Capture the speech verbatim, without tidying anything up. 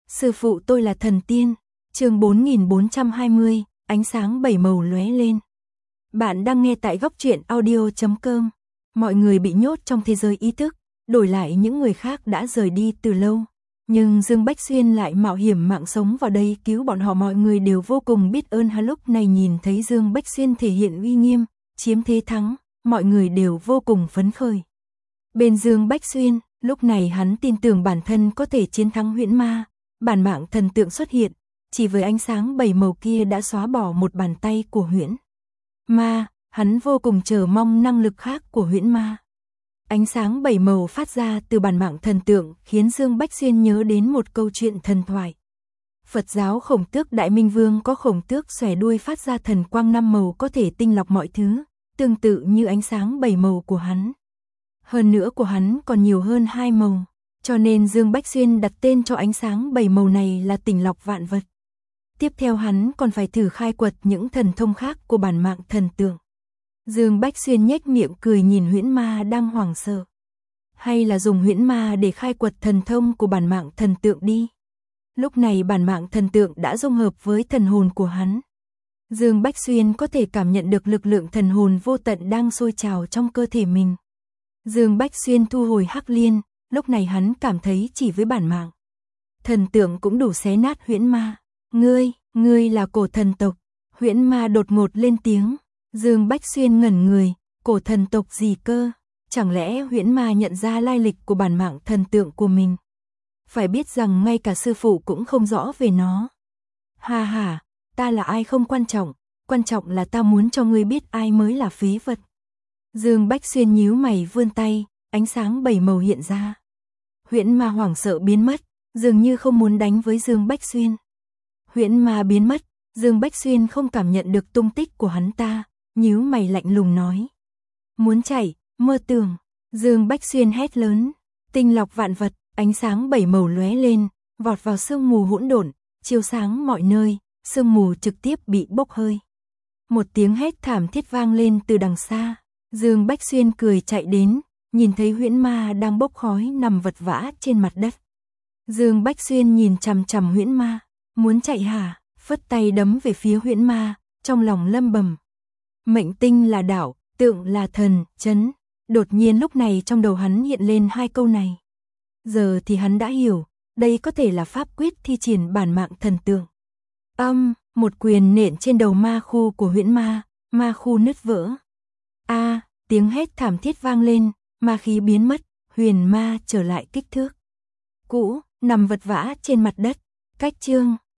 Sư phụ tôi là thần tiên. Chương bốn nghìn bốn trăm hai mươi, ánh sáng bảy màu lóe lên. Bạn đang nghe tại góc truyện audio chấm com. Mọi người bị nhốt trong thế giới ý thức, đổi lại những người khác đã rời đi từ lâu. Nhưng Dương Bách Xuyên lại mạo hiểm mạng sống vào đây cứu bọn họ, mọi người đều vô cùng biết ơn hắn. Lúc này nhìn thấy Dương Bách Xuyên thể hiện uy nghiêm, chiếm thế thắng, mọi người đều vô cùng phấn khởi. Bên Dương Bách Xuyên, lúc này hắn tin tưởng bản thân có thể chiến thắng huyễn ma. Bản mạng thần tượng xuất hiện, chỉ với ánh sáng bảy màu kia đã xóa bỏ một bàn tay của huyễn ma, hắn vô cùng chờ mong năng lực khác của huyễn ma. Ánh sáng bảy màu phát ra từ bản mạng thần tượng khiến Dương Bách Xuyên nhớ đến một câu chuyện thần thoại. Phật giáo Khổng Tước Đại Minh Vương có khổng tước xòe đuôi phát ra thần quang năm màu có thể tinh lọc mọi thứ, tương tự như ánh sáng bảy màu của hắn. Hơn nữa của hắn còn nhiều hơn hai màu, cho nên Dương Bách Xuyên đặt tên cho ánh sáng bảy màu này là tinh lọc vạn vật. Tiếp theo hắn còn phải thử khai quật những thần thông khác của bản mạng thần tượng. Dương Bách Xuyên nhếch miệng cười nhìn huyễn ma đang hoảng sợ. Hay là dùng huyễn ma để khai quật thần thông của bản mạng thần tượng đi. Lúc này bản mạng thần tượng đã dung hợp với thần hồn của hắn. Dương Bách Xuyên có thể cảm nhận được lực lượng thần hồn vô tận đang sôi trào trong cơ thể mình. Dương Bách Xuyên thu hồi hắc liên, lúc này hắn cảm thấy chỉ với bản mạng thần tượng cũng đủ xé nát huyễn ma. Ngươi, ngươi là cổ thần tộc. Huyễn ma đột ngột lên tiếng. Dương Bách Xuyên ngẩn người, cổ thần tộc gì cơ? Chẳng lẽ huyễn ma nhận ra lai lịch của bản mạng thần tượng của mình? Phải biết rằng ngay cả sư phụ cũng không rõ về nó. Ha ha, ta là ai không quan trọng, quan trọng là ta muốn cho ngươi biết ai mới là phế vật. Dương Bách Xuyên nhíu mày vươn tay, ánh sáng bảy màu hiện ra. Huyễn ma hoảng sợ biến mất, dường như không muốn đánh với Dương Bách Xuyên. Huyễn ma biến mất, Dương Bách Xuyên không cảm nhận được tung tích của hắn ta, nhíu mày lạnh lùng nói. Muốn chạy, mơ tưởng. Dương Bách Xuyên hét lớn, tinh lọc vạn vật, ánh sáng bảy màu lóe lên, vọt vào sương mù hỗn độn, chiếu sáng mọi nơi, sương mù trực tiếp bị bốc hơi. Một tiếng hét thảm thiết vang lên từ đằng xa. Dương Bách Xuyên cười chạy đến, nhìn thấy huyễn ma đang bốc khói nằm vật vã trên mặt đất. Dương Bách Xuyên nhìn chằm chằm huyễn ma, muốn chạy hả? Phất tay đấm về phía huyễn ma, trong lòng lâm bầm. Mệnh tinh là đạo, tượng là thần, chấn. Đột nhiên lúc này trong đầu hắn hiện lên hai câu này. Giờ thì hắn đã hiểu, đây có thể là pháp quyết thi triển bản mạng thần tượng. Âm, một quyền nện trên đầu ma khu của huyễn ma, ma khu nứt vỡ. A, tiếng hét thảm thiết vang lên, ma khí biến mất, huyền ma trở lại kích thước cũ, nằm vật vã trên mặt đất. Cách chương